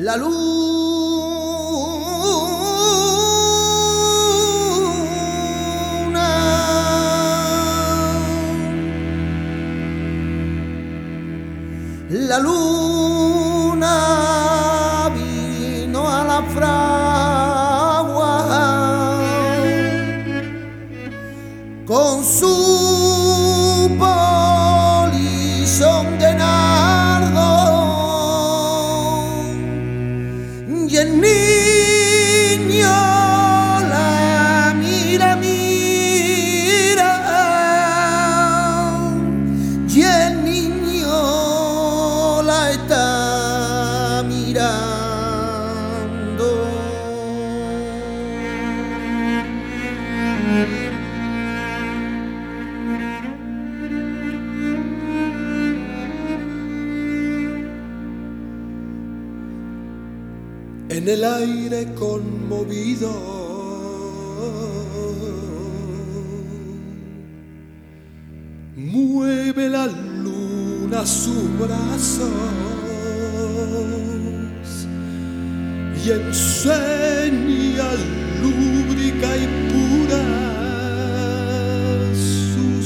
la luna, la luna vino a la fragua con su polizón de nardo y el niño la mira, mira, y el niño la está mirando. En el aire conmovido mueve la luna sus brazos y enseña lúbrica y pura sus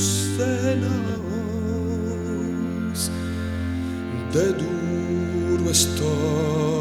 senos de duro estómago.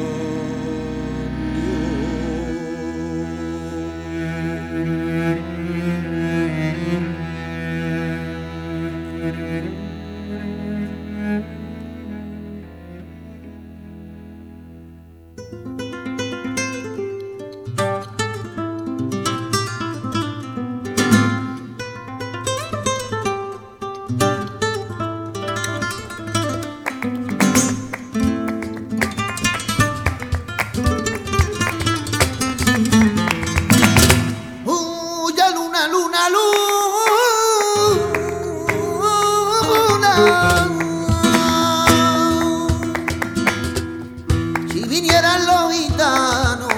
Si vinieran los gitanos,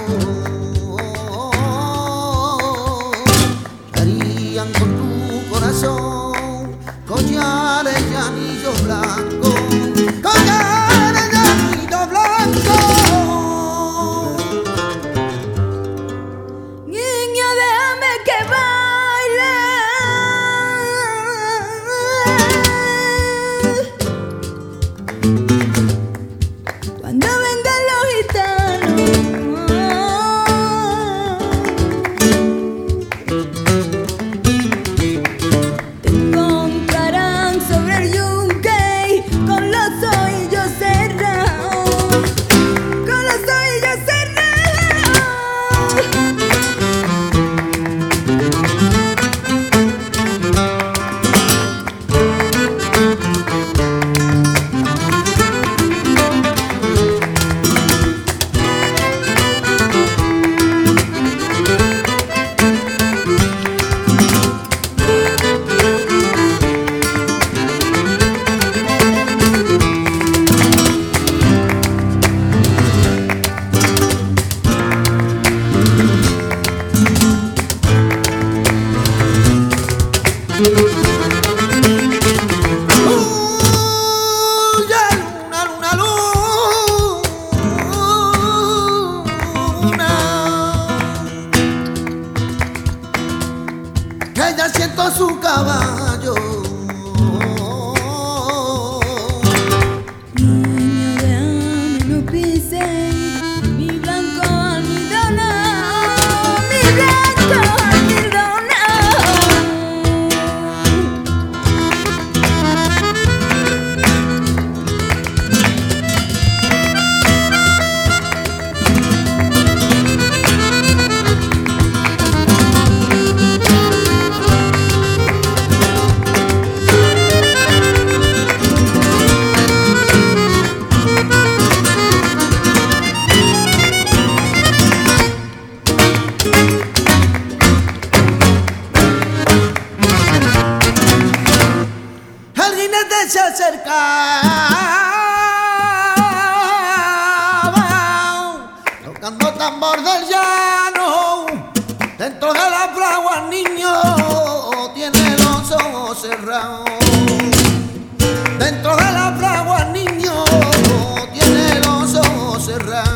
¿qué harían con tu corazón? Collares y anillos blancos, collares y anillos blancos. Niña, déjame que baile. Cuando vengan los gitanos, te encontrarán sobre el yunque con los ojillos cerrados, con los ojillos cerrados. Que ya siento su caballo. Niña, déjame no pises mi blanco almidonado, mi blanco almidonado. El jinete se acercaba, tocando tambor del llano. Dentro de la fragua el niño tiene los ojos cerrados. Dentro de la fragua el niño tiene los ojos cerrados.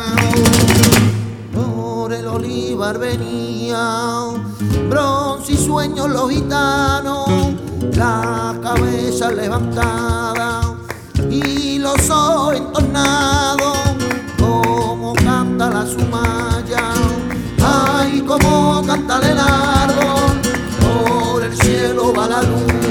lugar venían, bronce y sueños los gitanos, la cabeza levantada y los ojos entornados, como canta la sumaya, ay, como canta el árbol, por el cielo va la luz.